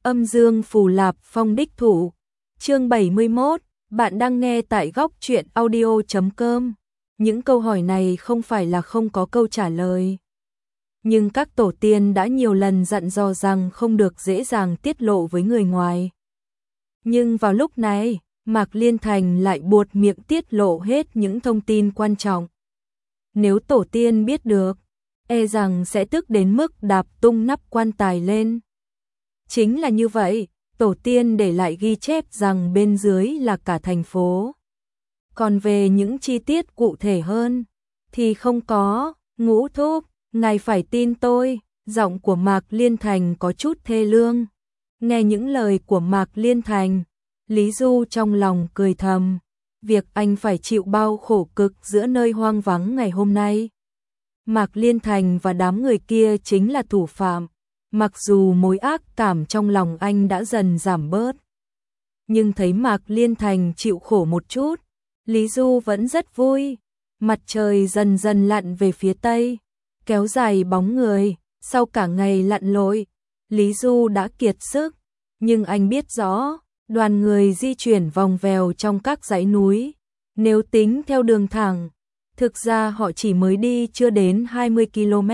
Âm dương phù lạp phong đích thủ. Chương 71, bạn đang nghe tại góc truyện audio.com. Những câu hỏi này không phải là không có câu trả lời. Nhưng các tổ tiên đã nhiều lần dặn dò rằng không được dễ dàng tiết lộ với người ngoài. Nhưng vào lúc này, Mạc Liên Thành lại buột miệng tiết lộ hết những thông tin quan trọng. Nếu tổ tiên biết được, e rằng sẽ tức đến mức đạp tung nắp quan tài lên. Chính là như vậy, tổ tiên để lại ghi chép rằng bên dưới là cả thành phố. Còn về những chi tiết cụ thể hơn, thì không có. Ngũ thúc, ngài phải tin tôi. Giọng của Mạc Liên Thành có chút thê lương. Nghe những lời của Mạc Liên Thành, Lý Du trong lòng cười thầm. Việc anh phải chịu bao khổ cực giữa nơi hoang vắng ngày hôm nay. Mạc Liên Thành và đám người kia chính là thủ phạm. Mặc dù mối ác cảm trong lòng anh đã dần giảm bớt, nhưng thấy Mạc Liên Thành chịu khổ một chút, Lý Du vẫn rất vui. Mặt trời dần dần lặn về phía tây, kéo dài bóng người. Sau cả ngày lặn lội, Lý Du đã kiệt sức, nhưng anh biết rõ, đoàn người di chuyển vòng vèo trong các dãy núi. Nếu tính theo đường thẳng, thực ra họ chỉ mới đi chưa đến 20 km.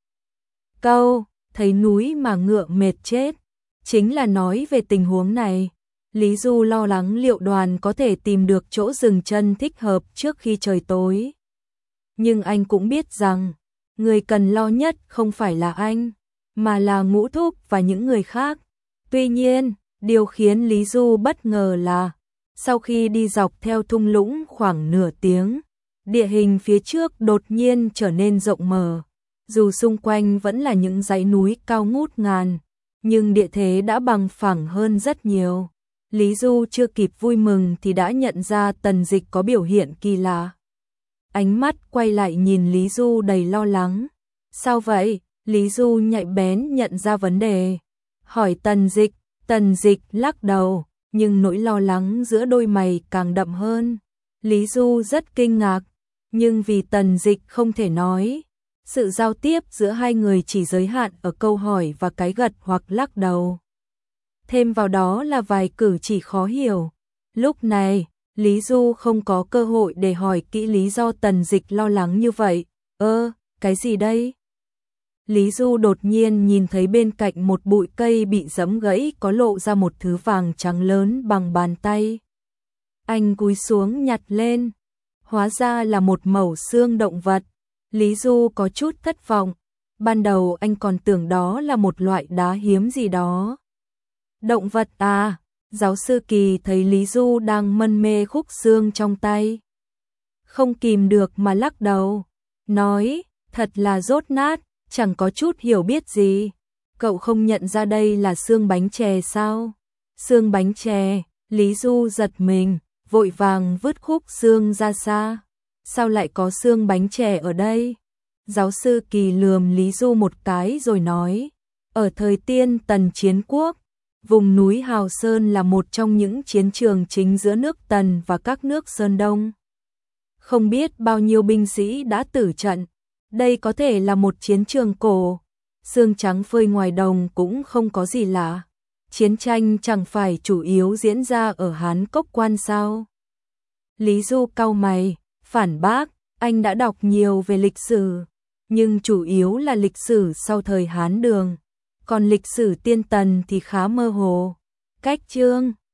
Câu thấy núi mà ngựa mệt chết, chính là nói về tình huống này. Lý Du lo lắng liệu đoàn có thể tìm được chỗ dừng chân thích hợp trước khi trời tối. Nhưng anh cũng biết rằng, người cần lo nhất không phải là anh, mà là Ngũ Thúc và những người khác. Tuy nhiên, điều khiến Lý Du bất ngờ là, sau khi đi dọc theo thung lũng khoảng nửa tiếng, địa hình phía trước đột nhiên trở nên rộng mở. Dù xung quanh vẫn là những dãy núi cao ngút ngàn, nhưng địa thế đã bằng phẳng hơn rất nhiều. Lý Du chưa kịp vui mừng thì đã nhận ra Tần Dịch có biểu hiện kỳ lạ. Ánh mắt quay lại nhìn Lý Du đầy lo lắng. Sao vậy? Lý Du nhạy bén nhận ra vấn đề. Hỏi Tần Dịch. Tần Dịch lắc đầu, nhưng nỗi lo lắng giữa đôi mày càng đậm hơn. Lý Du rất kinh ngạc, nhưng vì Tần Dịch không thể nói. Sự giao tiếp giữa hai người chỉ giới hạn ở câu hỏi và cái gật hoặc lắc đầu. Thêm vào đó là vài cử chỉ khó hiểu. Lúc này, Lý Du không có cơ hội để hỏi kỹ lý do Tần Dịch lo lắng như vậy. Cái gì đây? Lý Du đột nhiên nhìn thấy bên cạnh một bụi cây bị giẫm gãy có lộ ra một thứ vàng trắng lớn bằng bàn tay. Anh cúi xuống nhặt lên. Hóa ra là một mẩu xương động vật. Lý Du có chút thất vọng. Ban đầu anh còn tưởng đó là một loại đá hiếm gì đó. Động vật à? Giáo sư Kỳ thấy Lý Du đang mân mê khúc xương trong tay, không kìm được mà lắc đầu, nói, thật là dốt nát, chẳng có chút hiểu biết gì. Cậu không nhận ra đây là xương bánh chè sao? Xương bánh chè? Lý Du giật mình, vội vàng vứt khúc xương ra xa. Sao lại có xương bánh chè ở đây? Giáo sư Kỳ lườm Lý Du một cái rồi nói, ở thời tiên Tần Chiến Quốc, vùng núi Hào Sơn là một trong những chiến trường chính giữa nước Tần và các nước Sơn Đông. Không biết bao nhiêu binh sĩ đã tử trận, đây có thể là một chiến trường cổ. Xương trắng phơi ngoài đồng cũng không có gì lạ. Chiến tranh chẳng phải chủ yếu diễn ra ở Hán Cốc Quan sao? Lý Du cau mày, phản bác, anh đã đọc nhiều về lịch sử, nhưng chủ yếu là lịch sử sau thời Hán Đường. Còn lịch sử tiên Tần thì khá mơ hồ. Cách chương